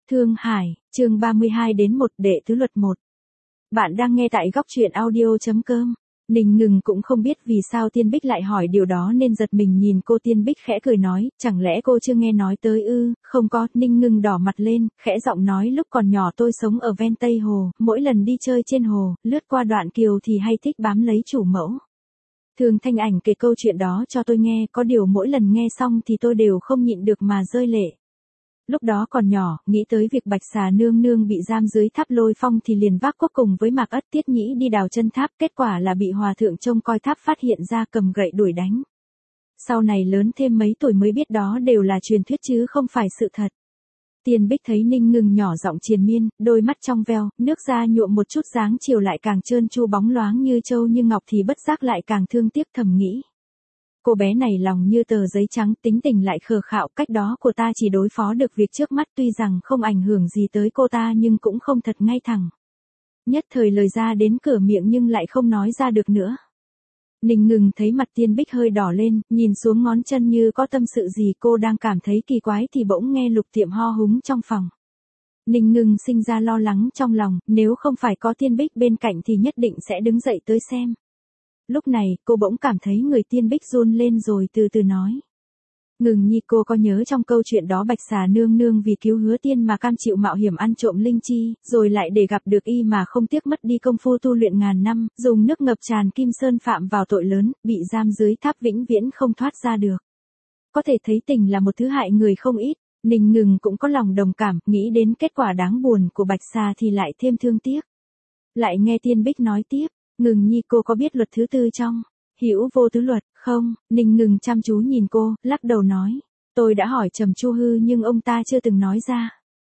Thương Hải, chương 32 đến 1 đệ tứ luật 1. Bạn đang nghe tại góc truyện audio.com. Ninh Ngừng cũng không biết vì sao Tiên Bích lại hỏi điều đó nên giật mình nhìn cô. Tiên Bích khẽ cười nói, chẳng lẽ cô chưa nghe nói tới ư? Không có. Ninh Ngừng đỏ mặt lên, khẽ giọng nói, lúc còn nhỏ tôi sống ở ven Tây Hồ, mỗi lần đi chơi trên hồ, lướt qua đoạn kiều thì hay thích bám lấy chủ mẫu. Thường Thanh Ảnh kể câu chuyện đó cho tôi nghe, có điều mỗi lần nghe xong thì tôi đều không nhịn được mà rơi lệ. Lúc đó còn nhỏ, nghĩ tới việc Bạch Xà nương nương bị giam dưới tháp Lôi Phong thì liền vác cuốc cùng với Mạc Ất Tiết Nhĩ đi đào chân tháp, kết quả là bị hòa thượng trông coi tháp phát hiện ra cầm gậy đuổi đánh. Sau này lớn thêm mấy tuổi mới biết đó đều là truyền thuyết chứ không phải sự thật. Tiên Bích thấy Ninh Ngừng nhỏ giọng triền miên, đôi mắt trong veo, nước da nhuộm một chút dáng chiều lại càng trơn tru bóng loáng như châu như ngọc thì bất giác lại càng thương tiếc thầm nghĩ. Cô bé này lòng như tờ giấy trắng, tính tình lại khờ khạo, cách đó của ta chỉ đối phó được việc trước mắt, tuy rằng không ảnh hưởng gì tới cô ta nhưng cũng không thật ngay thẳng. Nhất thời lời ra đến cửa miệng nhưng lại không nói ra được nữa. Ninh Ngừng thấy mặt Tiên Bích hơi đỏ lên, nhìn xuống ngón chân như có tâm sự gì cô đang cảm thấy kỳ quái thì bỗng nghe Lục Tiệm ho húng trong phòng. Ninh Ngừng sinh ra lo lắng trong lòng, nếu không phải có Tiên Bích bên cạnh thì nhất định sẽ đứng dậy tới xem. Lúc này, cô bỗng cảm thấy người Tiên Bích run lên rồi từ từ nói. Ngừng nhi, cô có nhớ trong câu chuyện đó Bạch Xà nương nương vì cứu Hứa Tiên mà cam chịu mạo hiểm ăn trộm linh chi, rồi lại để gặp được y mà không tiếc mất đi công phu tu luyện ngàn năm, dùng nước ngập tràn Kim Sơn phạm vào tội lớn, bị giam dưới tháp vĩnh viễn không thoát ra được. Có thể thấy tình là một thứ hại người không ít. Ninh Ngừng cũng có lòng đồng cảm, nghĩ đến kết quả đáng buồn của Bạch Xà thì lại thêm thương tiếc. Lại nghe Tiên Bích nói tiếp. Ngừng nhi, cô có biết luật thứ tư trong Hữu Vô Tứ Luật không? Ninh Ngừng chăm chú nhìn cô, lắc đầu nói. Tôi đã hỏi Trầm Chu Hư nhưng ông ta chưa từng nói ra.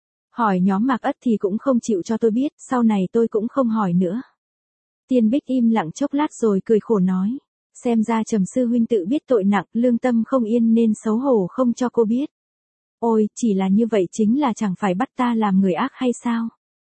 Hỏi nhóm Mạc Ất thì cũng không chịu cho tôi biết, sau này tôi cũng không hỏi nữa. Tiên Bích im lặng chốc lát rồi cười khổ nói. Xem ra Trầm sư huynh tự biết tội nặng, lương tâm không yên nên xấu hổ không cho cô biết. Ôi, chỉ là như vậy chính là chẳng phải bắt ta làm người ác hay sao?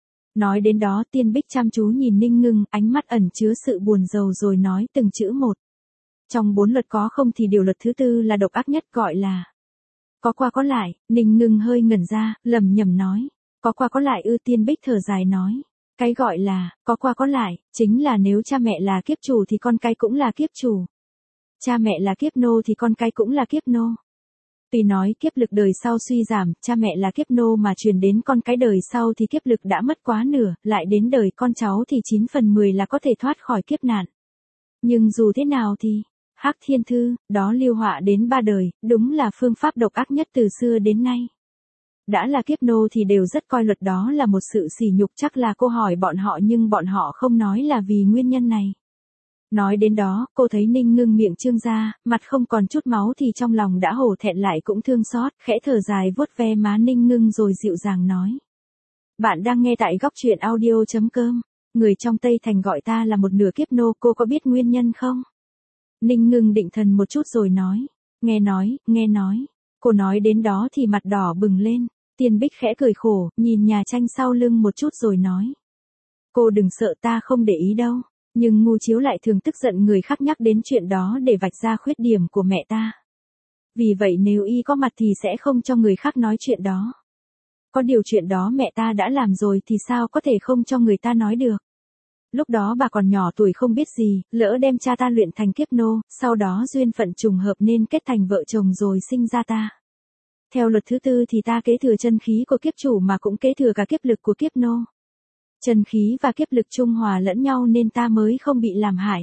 Nói đến đó Tiên Bích chăm chú nhìn Ninh Ngừng, ánh mắt ẩn chứa sự buồn rầu rồi nói từng chữ một. Trong 4 luật có không thì điều luật thứ tư là độc ác nhất, gọi là có qua có lại. Ninh Ngừng hơi ngẩn ra, lẩm nhẩm nói. Có qua có lại ư? Tiên Bích thở dài nói. Cái gọi là có qua có lại, chính là nếu cha mẹ là kiếp chủ thì con cái cũng là kiếp chủ. Cha mẹ là kiếp nô thì con cái cũng là kiếp nô. Tuy nói kiếp lực đời sau suy giảm, cha mẹ là kiếp nô mà truyền đến con cái đời sau thì kiếp lực đã mất quá nửa, lại đến đời con cháu thì 9 phần 10 là có thể thoát khỏi kiếp nạn. Nhưng dù thế nào thì, Hắc Thiên Thư, đó lưu họa đến 3 đời, đúng là phương pháp độc ác nhất từ xưa đến nay. Đã là kiếp nô thì đều rất coi luật đó là một sự sỉ nhục, chắc là cô hỏi bọn họ nhưng bọn họ không nói là vì nguyên nhân này. Nói đến đó, cô thấy Ninh Ngừng miệng trương ra, mặt không còn chút máu thì trong lòng đã hổ thẹn lại cũng thương xót, khẽ thở dài vuốt ve má Ninh Ngừng rồi dịu dàng nói. Bạn đang nghe tại góc truyện audio.com. Người trong Tây Thành gọi ta là một nửa kiếp nô, cô có biết nguyên nhân không? Ninh Ngừng định thần một chút rồi nói. Nghe nói. Cô nói đến đó thì mặt đỏ bừng lên. Tiên Bích khẽ cười khổ, nhìn nhà tranh sau lưng một chút rồi nói. Cô đừng sợ, ta không để ý đâu. Nhưng ngu chiếu lại thường tức giận người khác nhắc đến chuyện đó để vạch ra khuyết điểm của mẹ ta. Vì vậy nếu y có mặt thì sẽ không cho người khác nói chuyện đó. Có điều chuyện đó mẹ ta đã làm rồi thì sao có thể không cho người ta nói được. Lúc đó bà còn nhỏ tuổi không biết gì, lỡ đem cha ta luyện thành kiếp nô, sau đó duyên phận trùng hợp nên kết thành vợ chồng rồi sinh ra ta. Theo luật thứ tư thì ta kế thừa chân khí của kiếp chủ mà cũng kế thừa cả kiếp lực của kiếp nô. Chân khí và kiếp lực trung hòa lẫn nhau nên ta mới không bị làm hại.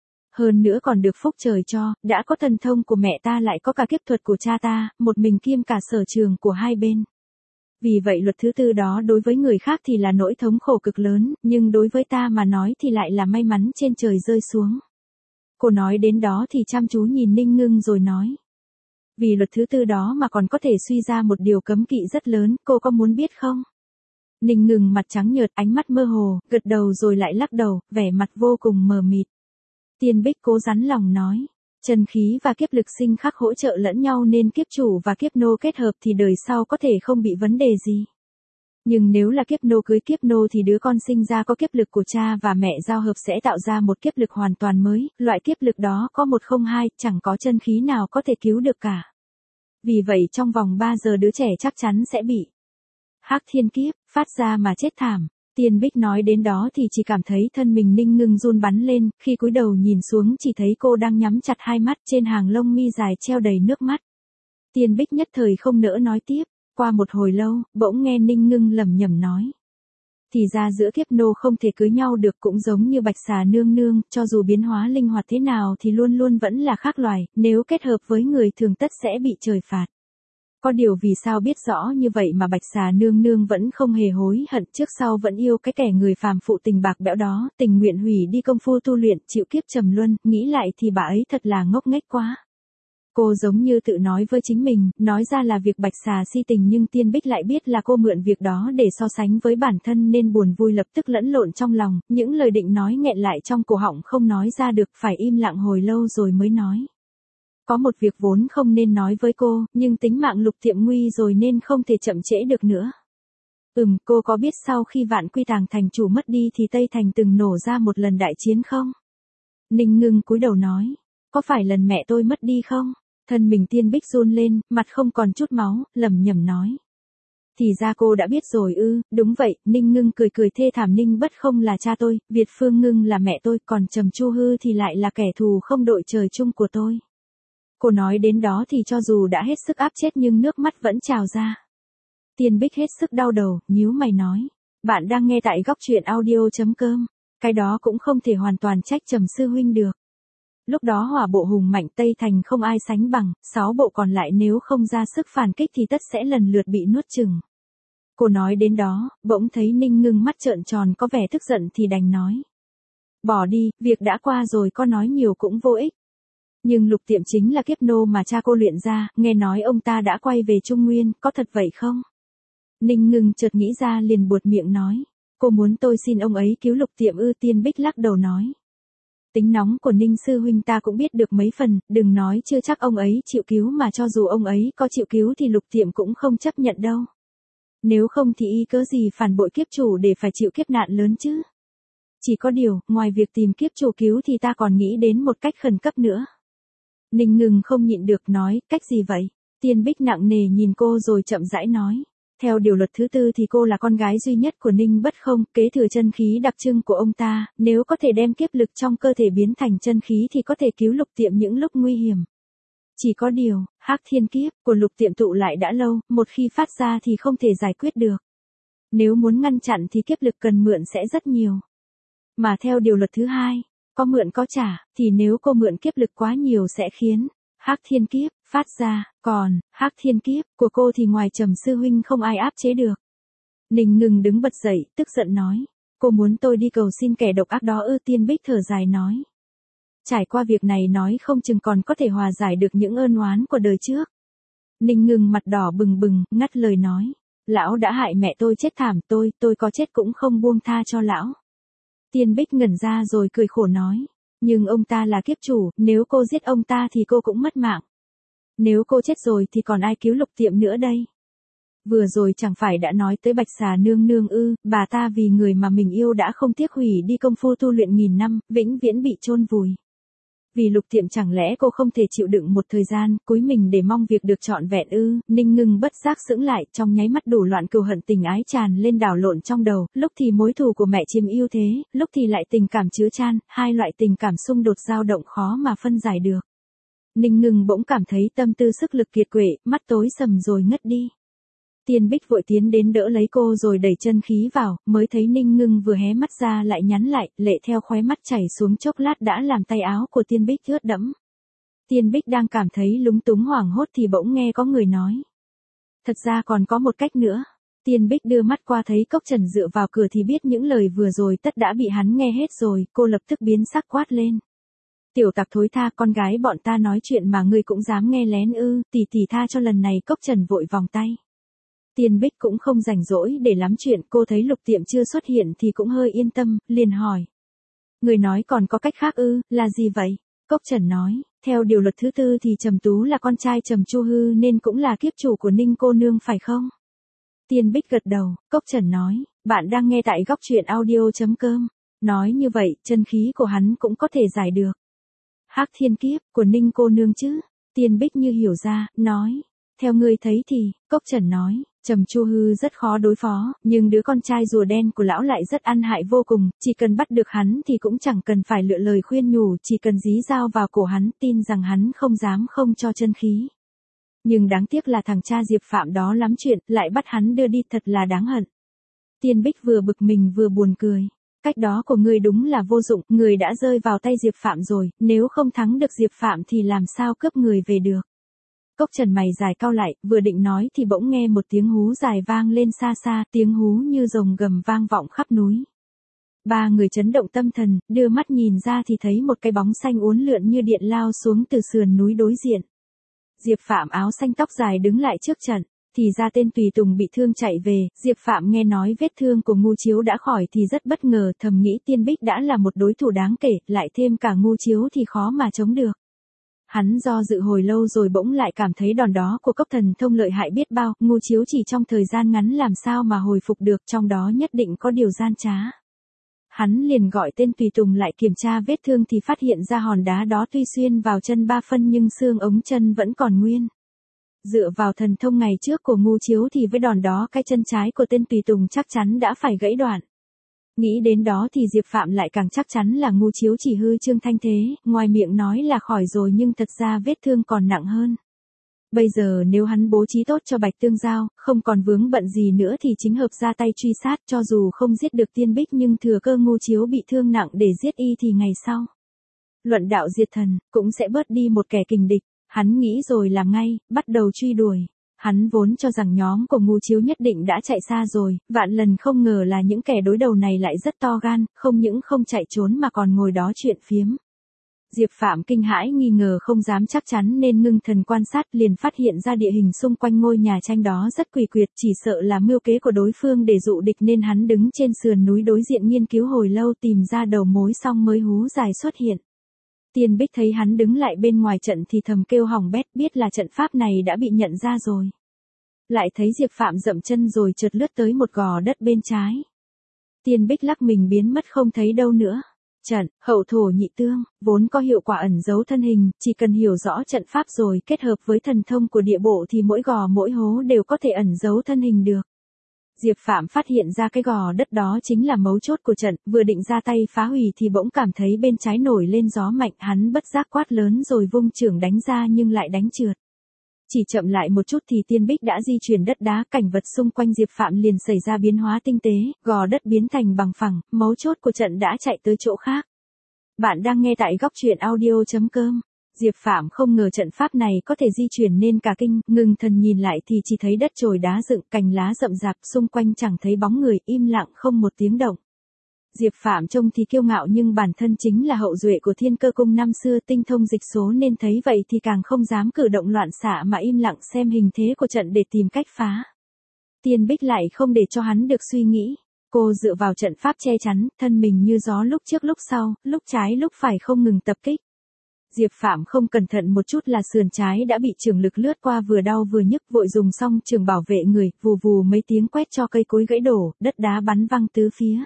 Hơn nữa còn được phúc trời cho, đã có thần thông của mẹ ta lại có cả kiếp thuật của cha ta, một mình kiêm cả sở trường của hai bên. Vì vậy luật thứ tư đó đối với người khác thì là nỗi thống khổ cực lớn, nhưng đối với ta mà nói thì lại là may mắn trên trời rơi xuống. Cô nói đến đó thì chăm chú nhìn Ninh Ngừng rồi nói. Vì luật thứ tư đó mà còn có thể suy ra một điều cấm kỵ rất lớn, cô có muốn biết không? Ninh Ngừng mặt trắng nhợt, ánh mắt mơ hồ, gật đầu rồi lại lắc đầu, vẻ mặt vô cùng mờ mịt. Tiên Bích cố rắn lòng nói, chân khí và kiếp lực sinh khắc hỗ trợ lẫn nhau nên kiếp chủ và kiếp nô kết hợp thì đời sau có thể không bị vấn đề gì. Nhưng nếu là kiếp nô cưới kiếp nô thì đứa con sinh ra có kiếp lực của cha và mẹ giao hợp sẽ tạo ra một kiếp lực hoàn toàn mới, loại kiếp lực đó có 102, chẳng có chân khí nào có thể cứu được cả. Vì vậy trong vòng 3 giờ đứa trẻ chắc chắn sẽ bị Hắc thiên kiếp, phát ra mà chết thảm. Tiên Bích nói đến đó thì chỉ cảm thấy thân mình Ninh Ngưng run bắn lên, khi cúi đầu nhìn xuống chỉ thấy cô đang nhắm chặt hai mắt, trên hàng lông mi dài treo đầy nước mắt. Tiên Bích nhất thời không nỡ nói tiếp, qua một hồi lâu, bỗng nghe Ninh Ngưng lẩm nhẩm nói. Thì ra giữa kiếp nô không thể cưới nhau được, cũng giống như Bạch Xà nương nương, cho dù biến hóa linh hoạt thế nào thì luôn luôn vẫn là khác loài, nếu kết hợp với người thường tất sẽ bị trời phạt. Có điều vì sao biết rõ như vậy mà Bạch Xà nương nương vẫn không hề hối hận, trước sau vẫn yêu cái kẻ người phàm phụ tình bạc bẽo đó, tình nguyện hủy đi công phu tu luyện, chịu kiếp trầm luân, nghĩ lại thì bà ấy thật là ngốc nghếch quá. Cô giống như tự nói với chính mình, nói ra là việc Bạch Xà si tình, nhưng Tiên Bích lại biết là cô mượn việc đó để so sánh với bản thân nên buồn vui lập tức lẫn lộn trong lòng, những lời định nói nghẹn lại trong cổ họng không nói ra được, phải im lặng hồi lâu rồi mới nói. Có một việc vốn không nên nói với cô, nhưng tính mạng Lục Tiệm nguy rồi nên không thể chậm trễ được nữa. Cô có biết sau khi Vạn Quy Tàng thành chủ mất đi thì Tây Thành từng nổ ra một lần đại chiến không? Ninh Ngưng cúi đầu nói, có phải lần mẹ tôi mất đi không? Thân mình Tiên Bích run lên, mặt không còn chút máu, lẩm nhẩm nói. Thì ra cô đã biết rồi ư? Đúng vậy, Ninh Ngưng cười cười thê thảm. Ninh Bất không là cha tôi, Việt Phương Ngưng là mẹ tôi, còn Trầm Chu Hư thì lại là kẻ thù không đội trời chung của tôi. Cô nói đến đó thì cho dù đã hết sức áp chết nhưng nước mắt vẫn trào ra. Tiên Bích hết sức đau đầu, nhíu mày nói. Bạn đang nghe tại góc truyện audio.com. Cái đó cũng không thể hoàn toàn trách Trầm sư huynh được. Lúc đó hỏa bộ hùng mạnh Tây Thành không ai sánh bằng, 6 bộ còn lại nếu không ra sức phản kích thì tất sẽ lần lượt bị nuốt chửng. Cô nói đến đó, bỗng thấy Ninh Ngưng mắt trợn tròn có vẻ tức giận thì đành nói. Bỏ đi, việc đã qua rồi, có nói nhiều cũng vô ích. Nhưng Lục Tiệm chính là kiếp nô mà cha cô luyện ra, nghe nói ông ta đã quay về Trung Nguyên, có thật vậy không? Ninh Ngưng chợt nghĩ ra liền buột miệng nói. Cô muốn tôi xin ông ấy cứu Lục Tiệm ư? Tiên Bích lắc đầu nói. Tính nóng của Ninh sư huynh ta cũng biết được mấy phần, đừng nói chưa chắc ông ấy chịu cứu, mà cho dù ông ấy có chịu cứu thì Lục Tiệm cũng không chấp nhận đâu. Nếu không thì y cớ gì phản bội kiếp chủ để phải chịu kiếp nạn lớn chứ? Chỉ có điều, ngoài việc tìm kiếp chủ cứu thì ta còn nghĩ đến một cách khẩn cấp nữa. Ninh Ngưng không nhịn được nói, cách gì vậy? Tiên Bích nặng nề nhìn cô rồi chậm rãi nói. Theo điều luật thứ 4 thì cô là con gái duy nhất của Ninh Bất Không, kế thừa chân khí đặc trưng của ông ta, nếu có thể đem kiếp lực trong cơ thể biến thành chân khí thì có thể cứu Lục Tiệm những lúc nguy hiểm. Chỉ có điều, hắc thiên kiếp của Lục Tiệm tụ lại đã lâu, một khi phát ra thì không thể giải quyết được. Nếu muốn ngăn chặn thì kiếp lực cần mượn sẽ rất nhiều. Mà theo điều luật thứ 2, có mượn có trả, thì nếu cô mượn kiếp lực quá nhiều sẽ khiến hắc thiên kiếp phát ra, còn hắc thiên kiếp của cô thì ngoài Trầm sư huynh không ai áp chế được. Ninh Ngưng đứng bật dậy, tức giận nói, cô muốn tôi đi cầu xin kẻ độc ác đó ư? Tiên Bích thở dài nói. Trải qua việc này nói không chừng còn có thể hòa giải được những ơn oán của đời trước. Ninh Ngưng mặt đỏ bừng bừng, ngắt lời nói, lão đã hại mẹ tôi chết thảm, tôi có chết cũng không buông tha cho lão. Tiên Bích ngẩn ra rồi cười khổ nói. Nhưng ông ta là kiếp chủ, nếu cô giết ông ta thì cô cũng mất mạng. Nếu cô chết rồi thì còn ai cứu Lục Tiệm nữa đây? Vừa rồi chẳng phải đã nói tới Bạch Xà nương nương ư? Bà ta vì người mà mình yêu đã không tiếc hủy đi công phu tu luyện nghìn năm, vĩnh viễn bị chôn vùi. Vì Lục Tiệm chẳng lẽ cô không thể chịu đựng một thời gian, cúi mình để mong việc được trọn vẹn ư? Ninh Ngưng bất giác sững lại, trong nháy mắt đủ loạn cừu hận tình ái tràn lên đảo lộn trong đầu, lúc thì mối thù của mẹ chiếm ưu thế, lúc thì lại tình cảm chứa chan, hai loại tình cảm xung đột dao động khó mà phân giải được. Ninh Ngưng bỗng cảm thấy tâm tư sức lực kiệt quệ, mắt tối sầm rồi ngất đi. Tiên Bích vội tiến đến đỡ lấy cô rồi đẩy chân khí vào, mới thấy Ninh Ngưng vừa hé mắt ra lại nhắn lại, lệ theo khóe mắt chảy xuống chốc lát đã làm tay áo của Tiên Bích ướt đẫm. Tiên Bích đang cảm thấy lúng túng hoảng hốt thì bỗng nghe có người nói. Thật ra còn có một cách nữa. Tiên Bích đưa mắt qua thấy Cốc Trần dựa vào cửa thì biết những lời vừa rồi tất đã bị hắn nghe hết rồi, cô lập tức biến sắc quát lên. Tiểu tặc thối tha, con gái bọn ta nói chuyện mà ngươi cũng dám nghe lén ư? Tỷ tỷ tha cho lần này. Cốc Trần vội vòng tay. Tiên Bích cũng không rảnh rỗi để lắm chuyện, cô thấy Lục Tiệm chưa xuất hiện thì cũng hơi yên tâm, liền hỏi. Người nói còn có cách khác ư? Là gì vậy? Cốc Trần nói, theo điều luật thứ 4 thì Trầm Tú là con trai Trầm Chu Hư nên cũng là kiếp chủ của Ninh cô nương phải không? Tiên Bích gật đầu, Cốc Trần nói, bạn đang nghe tại góc truyện audio.com. Nói như vậy, chân khí của hắn cũng có thể giải được. Hắc thiên kiếp của Ninh cô nương chứ? Tiên Bích như hiểu ra, nói. Theo ngươi thấy thì, Cốc Trần nói, Trầm Chu Hư rất khó đối phó, nhưng đứa con trai rùa đen của lão lại rất ăn hại vô cùng, chỉ cần bắt được hắn thì cũng chẳng cần phải lựa lời khuyên nhủ, chỉ cần dí dao vào cổ hắn, tin rằng hắn không dám không cho chân khí. Nhưng đáng tiếc là thằng cha Diệp Phạm đó lắm chuyện, lại bắt hắn đưa đi, thật là đáng hận. Tiên Bích vừa bực mình vừa buồn cười. Cách đó của ngươi đúng là vô dụng, người đã rơi vào tay Diệp Phạm rồi, nếu không thắng được Diệp Phạm thì làm sao cướp người về được. Cốc Trần mày dài cau lại, vừa định nói thì bỗng nghe một tiếng hú dài vang lên xa xa, tiếng hú như rồng gầm vang vọng khắp núi. Ba người chấn động tâm thần, đưa mắt nhìn ra thì thấy một cái bóng xanh uốn lượn như điện lao xuống từ sườn núi đối diện. Diệp Phạm áo xanh tóc dài đứng lại trước trận, thì ra tên tùy tùng bị thương chạy về, Diệp Phạm nghe nói vết thương của Ngu Chiếu đã khỏi thì rất bất ngờ, thầm nghĩ Tiên Bích đã là một đối thủ đáng kể, lại thêm cả Ngu Chiếu thì khó mà chống được. Hắn do dự hồi lâu rồi bỗng lại cảm thấy đòn đó của Cốc Thần Thông lợi hại biết bao, Ngu Chiếu chỉ trong thời gian ngắn làm sao mà hồi phục được, trong đó nhất định có điều gian trá. Hắn liền gọi tên tùy tùng lại kiểm tra vết thương thì phát hiện ra hòn đá đó tuy xuyên vào chân 3 phân nhưng xương ống chân vẫn còn nguyên. Dựa vào thần thông ngày trước của Ngu Chiếu thì với đòn đó cái chân trái của tên tùy tùng chắc chắn đã phải gãy đoạn. Nghĩ đến đó thì Diệp Phạm lại càng chắc chắn là Ngu Chiếu chỉ hư trương thanh thế, ngoài miệng nói là khỏi rồi nhưng thật ra vết thương còn nặng hơn. Bây giờ nếu hắn bố trí tốt cho Bạch Tương Giao, không còn vướng bận gì nữa thì chính hợp ra tay truy sát, cho dù không giết được Tiên Bích nhưng thừa cơ Ngu Chiếu bị thương nặng để giết y thì ngày sau. Luận đạo diệt thần, cũng sẽ bớt đi một kẻ kình địch. Hắn nghĩ rồi làm ngay, bắt đầu truy đuổi. Hắn vốn cho rằng nhóm của Ngu Chiếu nhất định đã chạy xa rồi, vạn lần không ngờ là những kẻ đối đầu này lại rất to gan, không những không chạy trốn mà còn ngồi đó chuyện phiếm. Diệp Phạm kinh hãi nghi ngờ không dám chắc chắn nên ngưng thần quan sát, liền phát hiện ra địa hình xung quanh ngôi nhà tranh đó rất quỷ quyệt, chỉ sợ là mưu kế của đối phương để dụ địch nên hắn đứng trên sườn núi đối diện nghiên cứu hồi lâu tìm ra đầu mối xong mới hú dài xuất hiện. Tiên Bích thấy hắn đứng lại bên ngoài trận thì thầm kêu hỏng bét, biết là trận pháp này đã bị nhận ra rồi. Lại thấy Diệp Phạm dậm chân rồi chợt lướt tới một gò đất bên trái. Tiên Bích lắc mình biến mất không thấy đâu nữa. Trận, hậu thổ nhị tương, vốn có hiệu quả ẩn giấu thân hình, chỉ cần hiểu rõ trận pháp rồi kết hợp với thần thông của địa bộ thì mỗi gò mỗi hố đều có thể ẩn giấu thân hình được. Diệp Phạm phát hiện ra cái gò đất đó chính là mấu chốt của trận, vừa định ra tay phá hủy thì bỗng cảm thấy bên trái nổi lên gió mạnh, hắn bất giác quát lớn rồi vung chưởng đánh ra nhưng lại đánh trượt. Chỉ chậm lại một chút thì Tiên Bích đã di chuyển đất đá, cảnh vật xung quanh Diệp Phạm liền xảy ra biến hóa tinh tế, gò đất biến thành bằng phẳng, mấu chốt của trận đã chạy tới chỗ khác. Bạn đang nghe tại góc truyện audio.com. Diệp Phạm không ngờ trận pháp này có thể di chuyển nên cả kinh, ngừng thần nhìn lại thì chỉ thấy đất chồi đá dựng, cành lá rậm rạp, xung quanh chẳng thấy bóng người, im lặng không một tiếng động. Diệp Phạm trông thì kiêu ngạo nhưng bản thân chính là hậu duệ của Thiên Cơ Cung năm xưa, tinh thông dịch số nên thấy vậy thì càng không dám cử động loạn xạ mà im lặng xem hình thế của trận để tìm cách phá. Tiên Bích lại không để cho hắn được suy nghĩ. Cô dựa vào trận pháp che chắn, thân mình như gió lúc trước lúc sau, lúc trái lúc phải không ngừng tập kích. Diệp Phạm không cẩn thận một chút là sườn trái đã bị chưởng lực lướt qua, vừa đau vừa nhức, vội dùng xong chưởng bảo vệ người, vù vù mấy tiếng quét cho cây cối gãy đổ, đất đá bắn văng tứ phía.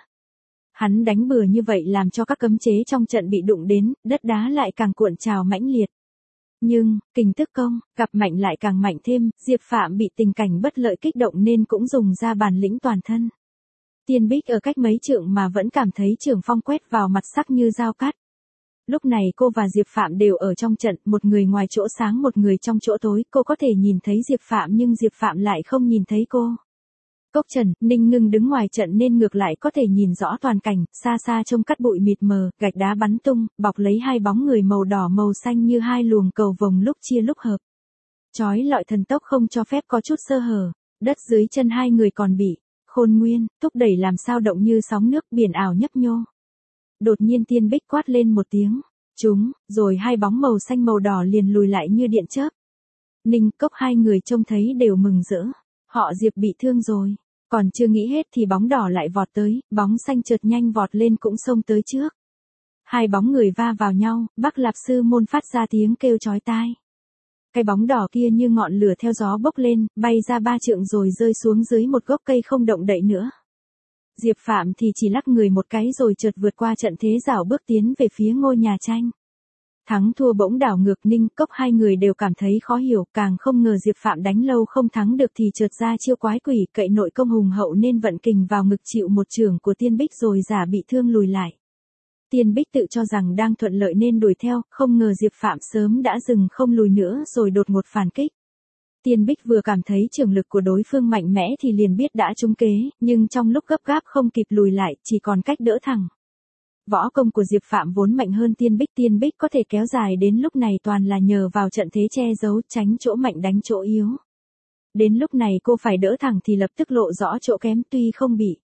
Hắn đánh bừa như vậy làm cho các cấm chế trong trận bị đụng đến, đất đá lại càng cuộn trào mãnh liệt. Nhưng, kình tức công, gặp mạnh lại càng mạnh thêm, Diệp Phạm bị tình cảnh bất lợi kích động nên cũng dùng ra bản lĩnh toàn thân. Tiên Bích ở cách mấy trượng mà vẫn cảm thấy chưởng phong quét vào mặt sắc như dao cắt. Lúc này cô và Diệp Phạm đều ở trong trận, một người ngoài chỗ sáng một người trong chỗ tối, cô có thể nhìn thấy Diệp Phạm nhưng Diệp Phạm lại không nhìn thấy cô. Cốc Trần, Ninh Ngưng đứng ngoài trận nên ngược lại có thể nhìn rõ toàn cảnh, xa xa trông cát bụi mịt mờ, gạch đá bắn tung, bọc lấy hai bóng người màu đỏ màu xanh như hai luồng cầu vồng lúc chia lúc hợp. Chói lọi thần tốc không cho phép có chút sơ hở, đất dưới chân hai người còn bị khôn nguyên, thúc đẩy làm sao động như sóng nước, biển ảo nhấp nhô. Đột nhiên Tiên Bích quát lên một tiếng, chúng, rồi hai bóng màu xanh màu đỏ liền lùi lại như điện chớp. Ninh Cốc hai người trông thấy đều mừng rỡ, họ Diệp bị thương rồi. Còn chưa nghĩ hết thì bóng đỏ lại vọt tới, bóng xanh chợt nhanh vọt lên cũng xông tới trước. Hai bóng người va vào nhau, Bắc Lạp Sư Môn phát ra tiếng kêu chói tai. Cái bóng đỏ kia như ngọn lửa theo gió bốc lên, bay ra 3 trượng rồi rơi xuống dưới một gốc cây không động đậy nữa. Diệp Phạm thì chỉ lắc người một cái rồi chợt vượt qua trận thế rảo bước tiến về phía ngôi nhà tranh. Thắng thua bỗng đảo ngược, Ninh Cốc hai người đều cảm thấy khó hiểu, càng không ngờ Diệp Phạm đánh lâu không thắng được thì chợt ra chiêu quái quỷ, cậy nội công hùng hậu nên vận kình vào ngực chịu một chưởng của Tiên Bích rồi giả bị thương lùi lại. Tiên Bích tự cho rằng đang thuận lợi nên đuổi theo, không ngờ Diệp Phạm sớm đã dừng không lùi nữa rồi đột ngột phản kích. Tiên Bích vừa cảm thấy trường lực của đối phương mạnh mẽ thì liền biết đã trúng kế, nhưng trong lúc gấp gáp không kịp lùi lại, chỉ còn cách đỡ thẳng. Võ công của Diệp Phạm vốn mạnh hơn Tiên Bích có thể kéo dài đến lúc này toàn là nhờ vào trận thế che giấu, tránh chỗ mạnh đánh chỗ yếu. Đến lúc này cô phải đỡ thẳng thì lập tức lộ rõ chỗ kém, tuy không bị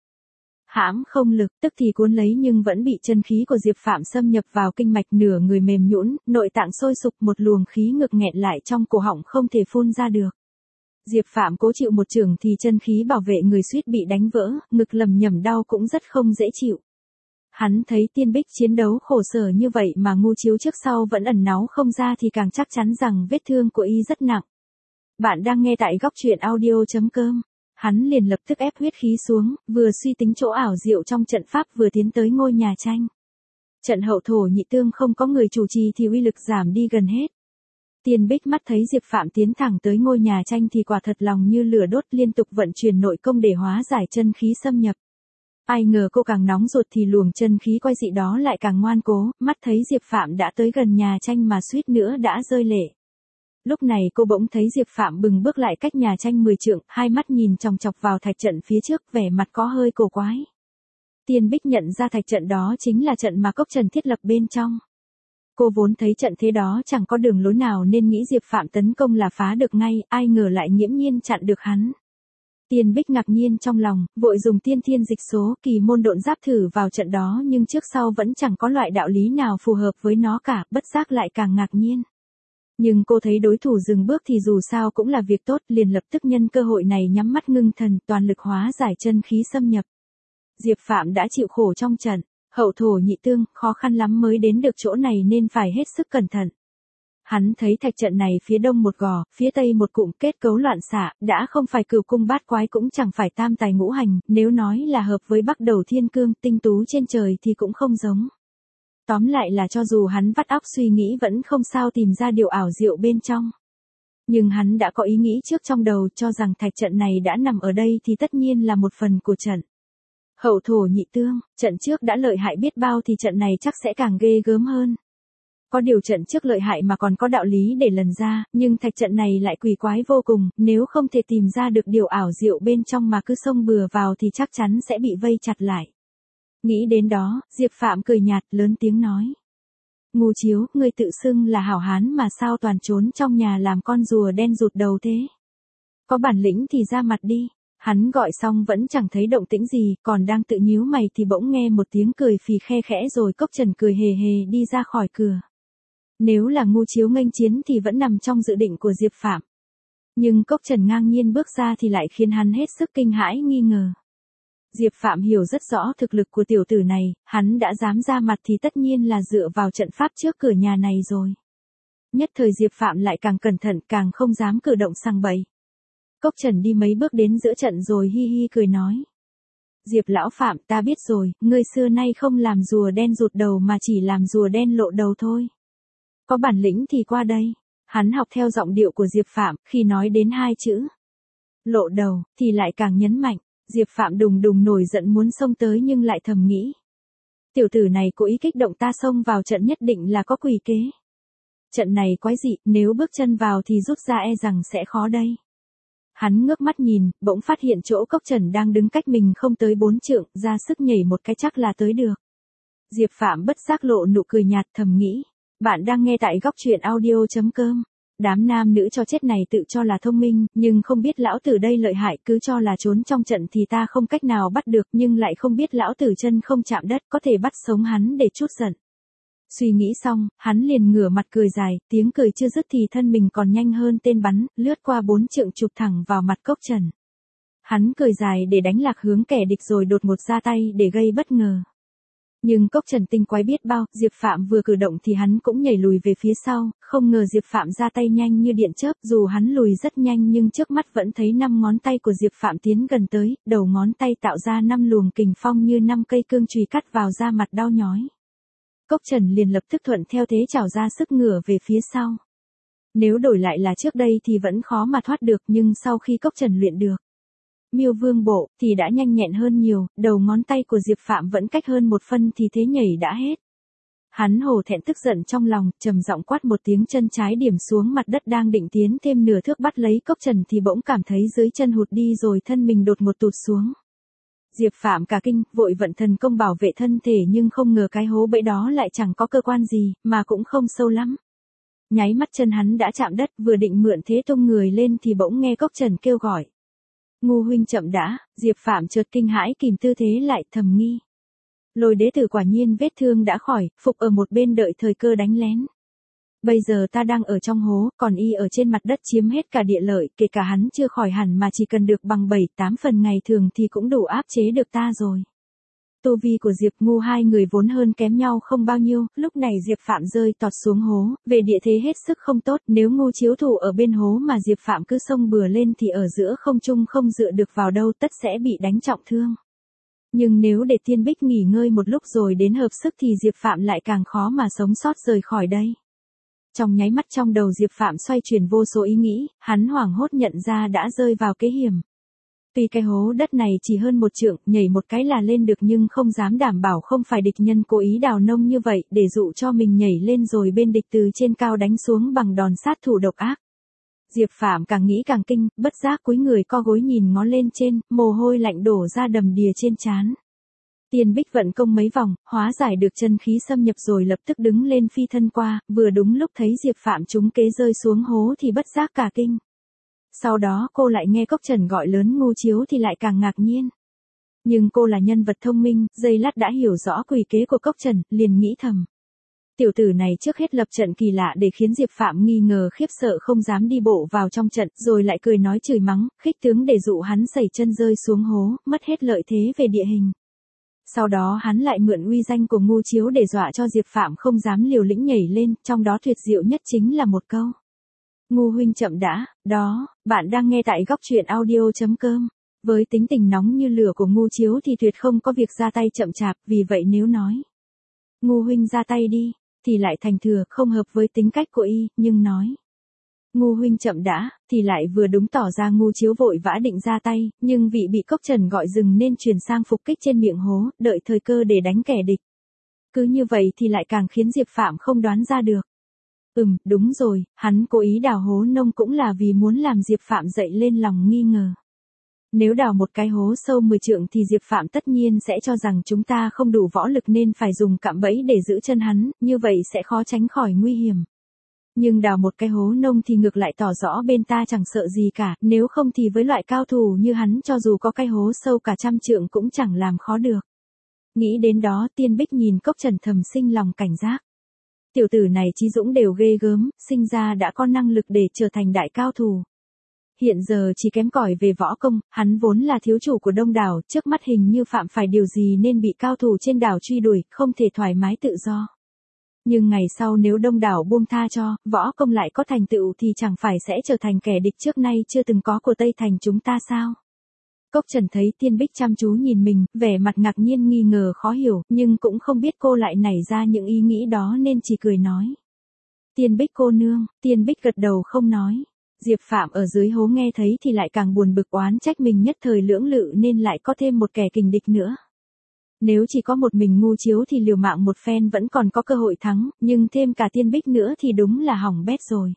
hãm không lực, tức thì cuốn lấy nhưng vẫn bị chân khí của Diệp Phạm xâm nhập vào kinh mạch, nửa người mềm nhũn, nội tạng sôi sục, một luồng khí ngực nghẹn lại trong cổ họng không thể phun ra được. Diệp Phạm cố chịu một chưởng thì chân khí bảo vệ người suýt bị đánh vỡ, ngực lầm nhầm đau cũng rất không dễ chịu. Hắn thấy Tiên Bích chiến đấu khổ sở như vậy mà ngu chiếu trước sau vẫn ẩn náu không ra thì càng chắc chắn rằng vết thương của y rất nặng. Bạn đang nghe tại góc truyện audio.com. Hắn liền lập tức ép huyết khí xuống, vừa suy tính chỗ ảo diệu trong trận pháp vừa tiến tới ngôi nhà tranh. Trận hậu thổ nhị tương không có người chủ trì thì uy lực giảm đi gần hết. Tiên Bích mắt thấy Diệp Phạm tiến thẳng tới ngôi nhà tranh thì quả thật lòng như lửa đốt, liên tục vận chuyển nội công để hóa giải chân khí xâm nhập. Ai ngờ cô càng nóng ruột thì luồng chân khí quay dị đó lại càng ngoan cố, mắt thấy Diệp Phạm đã tới gần nhà tranh mà suýt nữa đã rơi lệ. Lúc này cô bỗng thấy Diệp Phạm bừng bước lại cách nhà tranh 10 trượng, hai mắt nhìn chòng chọc vào thạch trận phía trước, vẻ mặt có hơi cổ quái. Tiên Bích nhận ra thạch trận đó chính là trận mà Cốc Trần thiết lập bên trong. Cô vốn thấy trận thế đó chẳng có đường lối nào nên nghĩ Diệp Phạm tấn công là phá được ngay, ai ngờ lại nghiễm nhiên chặn được hắn. Tiên Bích ngạc nhiên trong lòng, vội dùng tiên thiên dịch số kỳ môn độn giáp thử vào trận đó nhưng trước sau vẫn chẳng có loại đạo lý nào phù hợp với nó cả, bất giác lại càng ngạc nhiên. Nhưng cô thấy đối thủ dừng bước thì dù sao cũng là việc tốt, liền lập tức nhân cơ hội này nhắm mắt ngưng thần, toàn lực hóa giải chân khí xâm nhập. Diệp Phạm đã chịu khổ trong trận hậu thổ nhị tương, khó khăn lắm mới đến được chỗ này nên phải hết sức cẩn thận. Hắn thấy thạch trận này phía đông một gò, phía tây một cụm, kết cấu loạn xạ, đã không phải cửu cung bát quái cũng chẳng phải tam tài ngũ hành, nếu nói là hợp với bắc đầu thiên cương, tinh tú trên trời thì cũng không giống. Tóm lại là cho dù hắn vắt óc suy nghĩ vẫn không sao tìm ra điều ảo diệu bên trong. Nhưng hắn đã có ý nghĩ trước trong đầu, cho rằng thạch trận này đã nằm ở đây thì tất nhiên là một phần của trận hậu thổ nhị tương, trận trước đã lợi hại biết bao thì trận này chắc sẽ càng ghê gớm hơn. Có điều trận trước lợi hại mà còn có đạo lý để lần ra, nhưng thạch trận này lại quỷ quái vô cùng, nếu không thể tìm ra được điều ảo diệu bên trong mà cứ xông bừa vào thì chắc chắn sẽ bị vây chặt lại. Nghĩ đến đó, Diệp Phạm cười nhạt, lớn tiếng nói. Ngu chiếu, ngươi tự xưng là hảo hán mà sao toàn trốn trong nhà làm con rùa đen rụt đầu thế? Có bản lĩnh thì ra mặt đi. Hắn gọi xong vẫn chẳng thấy động tĩnh gì, còn đang tự nhíu mày thì bỗng nghe một tiếng cười phì khe khẽ rồi Cốc Trần cười hề hề đi ra khỏi cửa. Nếu là ngu chiếu nghênh chiến thì vẫn nằm trong dự định của Diệp Phạm. Nhưng Cốc Trần ngang nhiên bước ra thì lại khiến hắn hết sức kinh hãi nghi ngờ. Diệp Phạm hiểu rất rõ thực lực của tiểu tử này, hắn đã dám ra mặt thì tất nhiên là dựa vào trận pháp trước cửa nhà này rồi. Nhất thời Diệp Phạm lại càng cẩn thận, càng không dám cử động sang bậy. Cốc Trần đi mấy bước đến giữa trận rồi hi hi cười nói. Diệp lão Phạm, ta biết rồi, ngươi xưa nay không làm rùa đen rụt đầu mà chỉ làm rùa đen lộ đầu thôi. Có bản lĩnh thì qua đây. Hắn học theo giọng điệu của Diệp Phạm, khi nói đến hai chữ lộ đầu, thì lại càng nhấn mạnh. Diệp Phạm đùng đùng nổi giận muốn xông tới nhưng lại thầm nghĩ. Tiểu tử này cố ý kích động ta xông vào trận nhất định là có quỷ kế. Trận này quái dị, nếu bước chân vào thì rút ra e rằng sẽ khó đây. Hắn ngước mắt nhìn, bỗng phát hiện chỗ Cốc Trần đang đứng cách mình không tới 4 trượng, ra sức nhảy một cái chắc là tới được. Diệp Phạm bất giác lộ nụ cười nhạt thầm nghĩ. Bạn đang nghe tại góc truyện audio.com. Đám nam nữ cho chết này tự cho là thông minh, nhưng không biết lão tử đây lợi hại, cứ cho là trốn trong trận thì ta không cách nào bắt được, nhưng lại không biết lão tử chân không chạm đất, có thể bắt sống hắn để trút giận. Suy nghĩ xong, hắn liền ngửa mặt cười dài, tiếng cười chưa dứt thì thân mình còn nhanh hơn tên bắn, lướt qua 4 trượng chụp thẳng vào mặt Cốc Trần. Hắn cười dài để đánh lạc hướng kẻ địch rồi đột ngột ra tay để gây bất ngờ. Nhưng Cốc Trần tinh quái biết bao, Diệp Phạm vừa cử động thì hắn cũng nhảy lùi về phía sau, không ngờ Diệp Phạm ra tay nhanh như điện chớp, dù hắn lùi rất nhanh nhưng trước mắt vẫn thấy 5 ngón tay của Diệp Phạm tiến gần tới, đầu ngón tay tạo ra 5 luồng kình phong như 5 cây cương chùy cắt vào da mặt đau nhói. Cốc Trần liền lập tức thuận theo thế trào ra sức ngửa về phía sau. Nếu đổi lại là trước đây thì vẫn khó mà thoát được, nhưng sau khi Cốc Trần luyện được Miêu Vương bộ thì đã nhanh nhẹn hơn nhiều, đầu ngón tay của Diệp Phạm vẫn cách hơn một phân thì thế nhảy đã hết. Hắn hổ thẹn tức giận trong lòng, trầm giọng quát một tiếng, chân trái điểm xuống mặt đất, đang định tiến thêm nửa thước bắt lấy Cốc Trần thì bỗng cảm thấy dưới chân hụt đi rồi thân mình đột ngột tụt xuống. Diệp Phạm cả kinh, vội vận thần công bảo vệ thân thể, nhưng không ngờ cái hố bẫy đó lại chẳng có cơ quan gì, mà cũng không sâu lắm. Nháy mắt chân hắn đã chạm đất, vừa định mượn thế tung người lên thì bỗng nghe Cốc Trần kêu gọi. Ngu huynh chậm đã. Diệp Phạm chợt kinh hãi, kìm tư thế lại, thầm nghi. Lôi đế tử quả nhiên vết thương đã khỏi, phục ở một bên đợi thời cơ đánh lén. Bây giờ ta đang ở trong hố, còn y ở trên mặt đất chiếm hết cả địa lợi, kể cả hắn chưa khỏi hẳn mà chỉ cần được bằng 7-8 phần ngày thường thì cũng đủ áp chế được ta rồi. Tu vi của Diệp Ngu hai người vốn hơn kém nhau không bao nhiêu, lúc này Diệp Phạm rơi tọt xuống hố, về địa thế hết sức không tốt, nếu Ngu chiếu thủ ở bên hố mà Diệp Phạm cứ xông bừa lên thì ở giữa không trung không dựa được vào đâu, tất sẽ bị đánh trọng thương. Nhưng nếu để Tiên Bích nghỉ ngơi một lúc rồi đến hợp sức thì Diệp Phạm lại càng khó mà sống sót rời khỏi đây. Trong nháy mắt trong đầu Diệp Phạm xoay chuyển vô số ý nghĩ, hắn hoảng hốt nhận ra đã rơi vào kế hiểm. Tuy cái hố đất này chỉ hơn 1 trượng, nhảy một cái là lên được, nhưng không dám đảm bảo không phải địch nhân cố ý đào nông như vậy để dụ cho mình nhảy lên rồi bên địch từ trên cao đánh xuống bằng đòn sát thủ độc ác. Diệp Phạm càng nghĩ càng kinh, bất giác cúi người co gối nhìn ngó lên trên, mồ hôi lạnh đổ ra đầm đìa trên trán. Tiên Bích vận công mấy vòng, hóa giải được chân khí xâm nhập rồi lập tức đứng lên phi thân qua, vừa đúng lúc thấy Diệp Phạm trúng kế rơi xuống hố thì bất giác cả kinh. Sau đó cô lại nghe Cốc Trần gọi lớn Ngu chiếu thì lại càng ngạc nhiên. Nhưng cô là nhân vật thông minh, giây lát đã hiểu rõ quỷ kế của Cốc Trần, liền nghĩ thầm. Tiểu tử này trước hết lập trận kỳ lạ để khiến Diệp Phạm nghi ngờ khiếp sợ không dám đi bộ vào trong trận, rồi lại cười nói chửi mắng, khích tướng để dụ hắn sẩy chân rơi xuống hố, mất hết lợi thế về địa hình. Sau đó hắn lại mượn uy danh của Ngu chiếu để dọa cho Diệp Phạm không dám liều lĩnh nhảy lên, trong đó tuyệt diệu nhất chính là một câu. Ngu huynh chậm đã. Đó, bạn đang nghe tại góc truyện audio.com. Với tính tình nóng như lửa của Ngu chiếu thì tuyệt không có việc ra tay chậm chạp, vì vậy nếu nói Ngu huynh ra tay đi, thì lại thành thừa, không hợp với tính cách của y, nhưng nói Ngu huynh chậm đã, thì lại vừa đúng tỏ ra Ngu chiếu vội vã định ra tay, nhưng vị bị Cốc Trần gọi dừng nên chuyển sang phục kích trên miệng hố, đợi thời cơ để đánh kẻ địch. Cứ như vậy thì lại càng khiến Diệp Phạm không đoán ra được. Đúng rồi, hắn cố ý đào hố nông cũng là vì muốn làm Diệp Phạm dậy lên lòng nghi ngờ. Nếu đào một cái hố sâu 10 trượng thì Diệp Phạm tất nhiên sẽ cho rằng chúng ta không đủ võ lực nên phải dùng cạm bẫy để giữ chân hắn, như vậy sẽ khó tránh khỏi nguy hiểm. Nhưng đào một cái hố nông thì ngược lại tỏ rõ bên ta chẳng sợ gì cả, nếu không thì với loại cao thủ như hắn cho dù có cái hố sâu cả 100 trượng cũng chẳng làm khó được. Nghĩ đến đó Tiên Bích nhìn Cốc Trần thầm sinh lòng cảnh giác. Tiểu tử này trí dũng đều ghê gớm, sinh ra đã có năng lực để trở thành đại cao thủ. Hiện giờ chỉ kém cỏi về võ công, hắn vốn là thiếu chủ của Đông đảo, trước mắt hình như phạm phải điều gì nên bị cao thủ trên đảo truy đuổi, không thể thoải mái tự do. Nhưng ngày sau nếu Đông đảo buông tha cho, võ công lại có thành tựu thì chẳng phải sẽ trở thành kẻ địch trước nay chưa từng có của Tây Thành chúng ta sao? Cốc Trần thấy Tiên Bích chăm chú nhìn mình, vẻ mặt ngạc nhiên nghi ngờ khó hiểu, nhưng cũng không biết cô lại nảy ra những ý nghĩ đó nên chỉ cười nói. Tiên Bích cô nương. Tiên Bích gật đầu không nói. Diệp Phạm ở dưới hố nghe thấy thì lại càng buồn bực, oán trách mình nhất thời lưỡng lự nên lại có thêm một kẻ kình địch nữa. Nếu chỉ có một mình Ngu chiếu thì liều mạng một phen vẫn còn có cơ hội thắng, nhưng thêm cả Tiên Bích nữa thì đúng là hỏng bét rồi.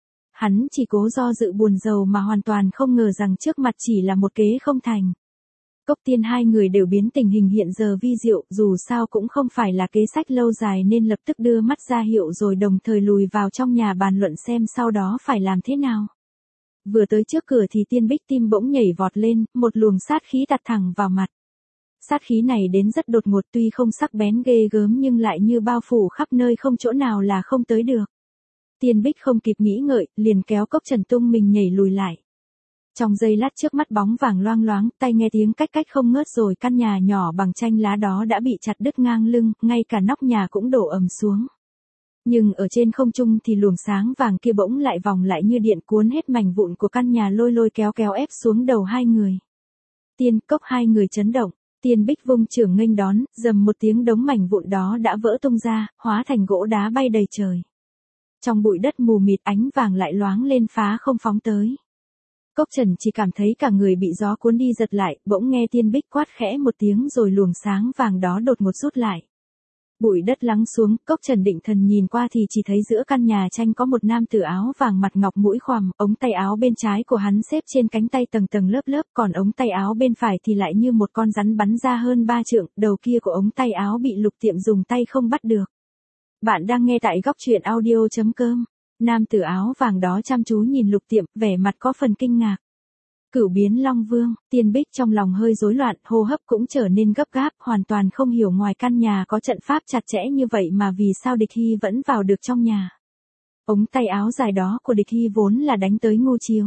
Hắn chỉ cố do dự buồn rầu mà hoàn toàn không ngờ rằng trước mặt chỉ là một kế không thành. Cốc Tiên hai người đều biến tình hình hiện giờ vi diệu, dù sao cũng không phải là kế sách lâu dài nên lập tức đưa mắt ra hiệu rồi đồng thời lùi vào trong nhà bàn luận xem sau đó phải làm thế nào. Vừa tới trước cửa thì Tiên Bích tim bỗng nhảy vọt lên, một luồng sát khí tạt thẳng vào mặt. Sát khí này đến rất đột ngột, tuy không sắc bén ghê gớm nhưng lại như bao phủ khắp nơi, không chỗ nào là không tới được. Tiên Bích không kịp nghĩ ngợi, liền kéo Cốc Trần tung mình nhảy lùi lại. Trong giây lát trước mắt bóng vàng loang loáng, tai nghe tiếng cách cách không ngớt rồi căn nhà nhỏ bằng tranh lá đó đã bị chặt đứt ngang lưng, ngay cả nóc nhà cũng đổ ầm xuống. Nhưng ở trên không trung thì luồng sáng vàng kia bỗng lại vòng lại như điện, cuốn hết mảnh vụn của căn nhà lôi lôi kéo kéo ép xuống đầu hai người. Tiên Cốc hai người chấn động, Tiên Bích vung chưởng nghênh đón, rầm một tiếng đống mảnh vụn đó đã vỡ tung ra, hóa thành gỗ đá bay đầy trời. Trong bụi đất mù mịt ánh vàng lại loáng lên phá không phóng tới. Cốc Trần chỉ cảm thấy cả người bị gió cuốn đi giật lại, bỗng nghe Tiên Bích quát khẽ một tiếng rồi luồng sáng vàng đó đột ngột rút lại. Bụi đất lắng xuống, Cốc Trần định thần nhìn qua thì chỉ thấy giữa căn nhà tranh có một nam tử áo vàng mặt ngọc mũi khoằm, ống tay áo bên trái của hắn xếp trên cánh tay tầng tầng lớp lớp, còn ống tay áo bên phải thì lại như một con rắn bắn ra hơn 3 trượng, đầu kia của ống tay áo bị Lục Tiệm dùng tay không bắt được. Bạn đang nghe tại góc truyện audio.com. Nam tử áo vàng đó chăm chú nhìn Lục Tiệm, vẻ mặt có phần kinh ngạc. Cửu biến Long Vương, Tiên Bích trong lòng hơi rối loạn, hô hấp cũng trở nên gấp gáp, hoàn toàn không hiểu ngoài căn nhà có trận pháp chặt chẽ như vậy mà vì sao Địch Hy vẫn vào được trong nhà. Ống tay áo dài đó của Địch Hy vốn là đánh tới Ngu Chiếu.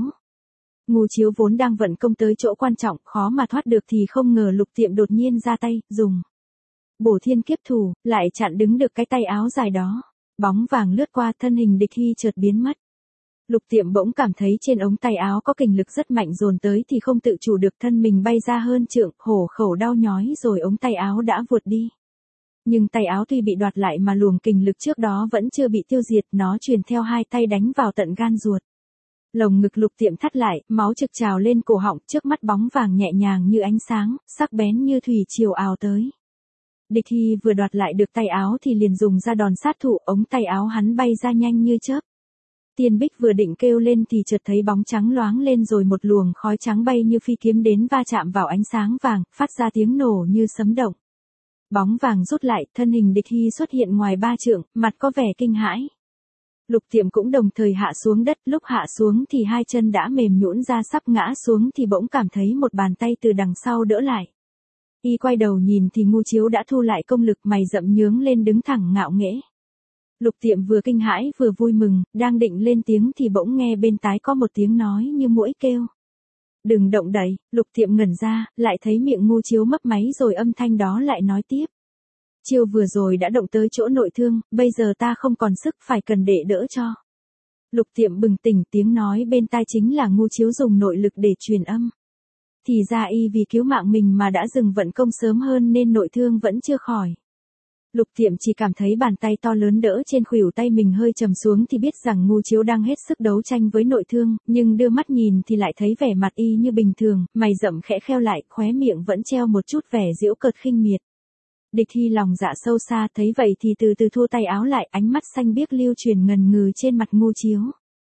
Ngu Chiếu vốn đang vận công tới chỗ quan trọng, khó mà thoát được thì không ngờ Lục Tiệm đột nhiên ra tay, dùng Bổ Thiên Kiếp Thủ, lại chặn đứng được cái tay áo dài đó. Bóng vàng lướt qua, thân hình Địch Hy chợt biến mất. Lục Tiệm bỗng cảm thấy trên ống tay áo có kình lực rất mạnh dồn tới thì không tự chủ được, thân mình bay ra hơn trượng, hổ khẩu đau nhói rồi ống tay áo đã vụt đi. Nhưng tay áo tuy bị đoạt lại mà luồng kình lực trước đó vẫn chưa bị tiêu diệt, nó truyền theo hai tay đánh vào tận gan ruột. Lồng ngực Lục Tiệm thắt lại, máu trực trào lên cổ họng, trước mắt bóng vàng nhẹ nhàng như ánh sáng, sắc bén như thủy triều ào tới. Địch Hy vừa đoạt lại được tay áo thì liền dùng ra đòn sát thủ, ống tay áo hắn bay ra nhanh như chớp. Tiên Bích vừa định kêu lên thì chợt thấy bóng trắng loáng lên rồi một luồng khói trắng bay như phi kiếm đến va chạm vào ánh sáng vàng, phát ra tiếng nổ như sấm động. Bóng vàng rút lại, thân hình Địch Hy xuất hiện ngoài 3 trượng, mặt có vẻ kinh hãi. Lục Tiệm cũng đồng thời hạ xuống đất, lúc hạ xuống thì hai chân đã mềm nhũn ra sắp ngã xuống thì bỗng cảm thấy một bàn tay từ đằng sau đỡ lại. Y quay đầu nhìn thì Ngu Chiếu đã thu lại công lực, mày rậm nhướng lên đứng thẳng ngạo nghễ. Lục Tiệm vừa kinh hãi vừa vui mừng, đang định lên tiếng thì bỗng nghe bên tai có một tiếng nói như muỗi kêu. Đừng động đậy, Lục Tiệm ngẩn ra, lại thấy miệng Ngu Chiếu mấp máy rồi âm thanh đó lại nói tiếp. Chiêu vừa rồi đã động tới chỗ nội thương, bây giờ ta không còn sức, phải cần đệ đỡ cho. Lục Tiệm bừng tỉnh, tiếng nói bên tai chính là Ngu Chiếu dùng nội lực để truyền âm. Thì ra y vì cứu mạng mình mà đã dừng vận công sớm hơn nên nội thương vẫn chưa khỏi. Lục Tiệm chỉ cảm thấy bàn tay to lớn đỡ trên khuỷu tay mình hơi trầm xuống thì biết rằng Ngu Chiếu đang hết sức đấu tranh với nội thương, nhưng đưa mắt nhìn thì lại thấy vẻ mặt y như bình thường, mày rậm khẽ kheo lại, khóe miệng vẫn treo một chút vẻ giễu cợt khinh miệt. Địch Hy lòng dạ sâu xa, thấy vậy thì từ từ thua tay áo lại, ánh mắt xanh biếc lưu truyền ngần ngừ trên mặt Ngu Chiếu.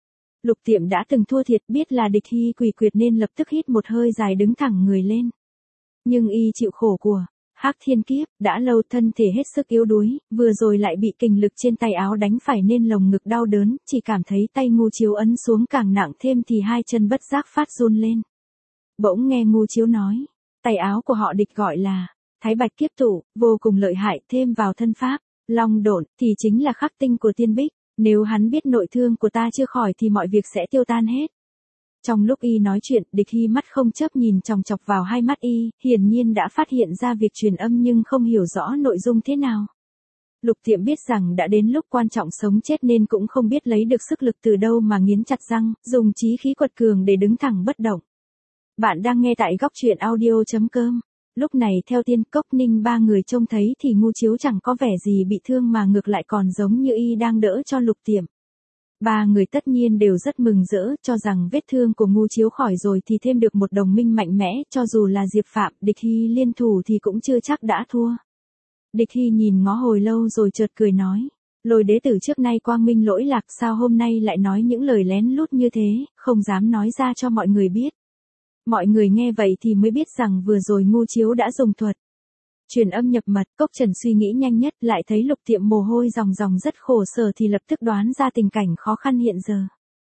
Lục Tiệm đã từng thua thiệt, biết là Địch Hy quỷ quyệt nên lập tức hít một hơi dài đứng thẳng người lên. Nhưng y chịu khổ của Hắc Thiên Kiếp, đã lâu thân thể hết sức yếu đuối, vừa rồi lại bị kình lực trên tay áo đánh phải nên lồng ngực đau đớn, chỉ cảm thấy tay Ngu Chiếu ấn xuống càng nặng thêm thì hai chân bất giác phát run lên. Bỗng nghe Ngu Chiếu nói, tay áo của họ Địch gọi là Thái Bạch Kiếp Thủ, vô cùng lợi hại, thêm vào thân pháp Long Độn thì chính là khắc tinh của Tiên Bích, nếu hắn biết nội thương của ta chưa khỏi thì mọi việc sẽ tiêu tan hết. Trong lúc y nói chuyện, Địch Hy mắt không chớp nhìn chòng chọc vào hai mắt y, hiển nhiên đã phát hiện ra việc truyền âm nhưng không hiểu rõ nội dung thế nào. Lục Tiệm biết rằng đã đến lúc quan trọng sống chết nên cũng không biết lấy được sức lực từ đâu mà nghiến chặt răng, dùng chí khí quật cường để đứng thẳng bất động. Bạn đang nghe tại góc truyện audio.com. Lúc này theo Tiên Cốc Ninh ba người trông thấy thì Ngu Chiếu chẳng có vẻ gì bị thương mà ngược lại còn giống như y đang đỡ cho Lục Tiệm. Ba người tất nhiên đều rất mừng rỡ, cho rằng vết thương của Ngu Chiếu khỏi rồi thì thêm được một đồng minh mạnh mẽ, cho dù là Diệp Phạm, Địch Hy liên thủ thì cũng chưa chắc đã thua. Địch Hy nhìn ngó hồi lâu rồi chợt cười nói, Lôi đế tử trước nay quang minh lỗi lạc, sao hôm nay lại nói những lời lén lút như thế, không dám nói ra cho mọi người biết. Mọi người nghe vậy thì mới biết rằng vừa rồi Ngu Chiếu đã dùng thuật truyền âm nhập mật. Cốc Trần suy nghĩ nhanh nhất, lại thấy Lục Tiệm mồ hôi ròng ròng rất khổ sở thì lập tức đoán ra tình cảnh khó khăn hiện giờ.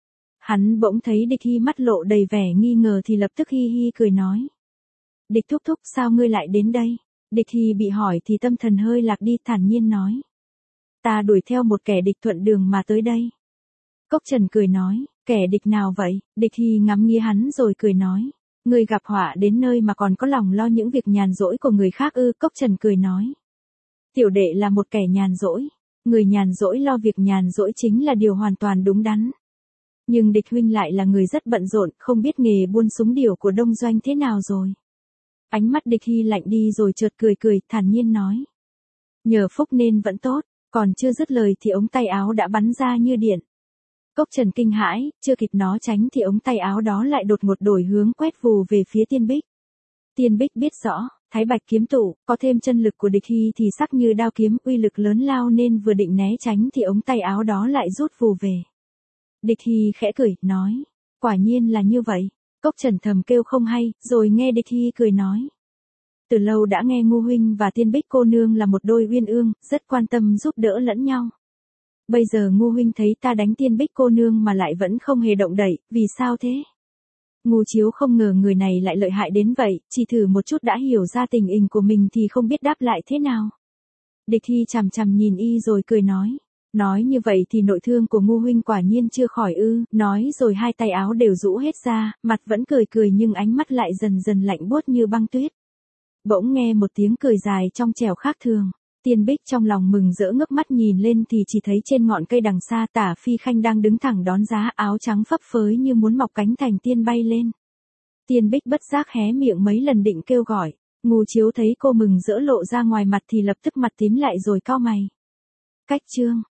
Hắn bỗng thấy Địch Hy mắt lộ đầy vẻ nghi ngờ thì lập tức hi hi cười nói. Địch thúc thúc, sao ngươi lại đến đây? Địch Hy bị hỏi thì tâm thần hơi lạc đi, thản nhiên nói. Ta đuổi theo một kẻ địch thuận đường mà tới đây. Cốc Trần cười nói, kẻ địch nào vậy? Địch Hy ngắm nghía hắn rồi cười nói. Người gặp họa đến nơi mà còn có lòng lo những việc nhàn rỗi của người khác ư? Cốc Trần cười nói. Tiểu đệ là một kẻ nhàn rỗi. Người nhàn rỗi lo việc nhàn rỗi chính là điều hoàn toàn đúng đắn. Nhưng Địch huynh lại là người rất bận rộn, không biết nghề buôn súng điểu của Đông Doanh thế nào rồi. Ánh mắt Địch Hy lạnh đi rồi chợt cười cười, thản nhiên nói. Nhờ phúc nên vẫn tốt, còn chưa dứt lời thì ống tay áo đã bắn ra như điện. Cốc Trần kinh hãi, chưa kịp nó tránh thì ống tay áo đó lại đột ngột đổi hướng quét vù về phía Tiên Bích. Tiên Bích biết rõ, Thái Bạch kiếm tụ, có thêm chân lực của Địch Hy thì sắc như đao kiếm, uy lực lớn lao nên vừa định né tránh thì ống tay áo đó lại rút vù về. Địch Hy khẽ cười, nói, quả nhiên là như vậy. Cốc Trần thầm kêu không hay, rồi nghe Địch Hy cười nói. Từ lâu đã nghe Ngô huynh và Tiên Bích cô nương là một đôi uyên ương, rất quan tâm giúp đỡ lẫn nhau. Bây giờ Ngô huynh thấy ta đánh Tiên Bích cô nương mà lại vẫn không hề động đậy, vì sao thế? Ngô Chiếu không ngờ người này lại lợi hại đến vậy, chỉ thử một chút đã hiểu ra tình hình của mình thì không biết đáp lại thế nào. Địch Hy chằm chằm nhìn y rồi cười nói. Nói như vậy thì nội thương của Ngô huynh quả nhiên chưa khỏi ư, nói rồi hai tay áo đều rũ hết ra, mặt vẫn cười cười nhưng ánh mắt lại dần dần lạnh buốt như băng tuyết. Bỗng nghe một tiếng cười dài trong trẻo khác thường. Tiên Bích trong lòng mừng rỡ ngước mắt nhìn lên thì chỉ thấy trên ngọn cây đằng xa Tả Phi Khanh đang đứng thẳng đón giá, áo trắng phấp phới như muốn mọc cánh thành tiên bay lên. Tiên Bích bất giác hé miệng mấy lần định kêu gọi. Ngô Chiếu thấy cô mừng rỡ lộ ra ngoài mặt thì lập tức mặt tím lại rồi cau mày. Cách chương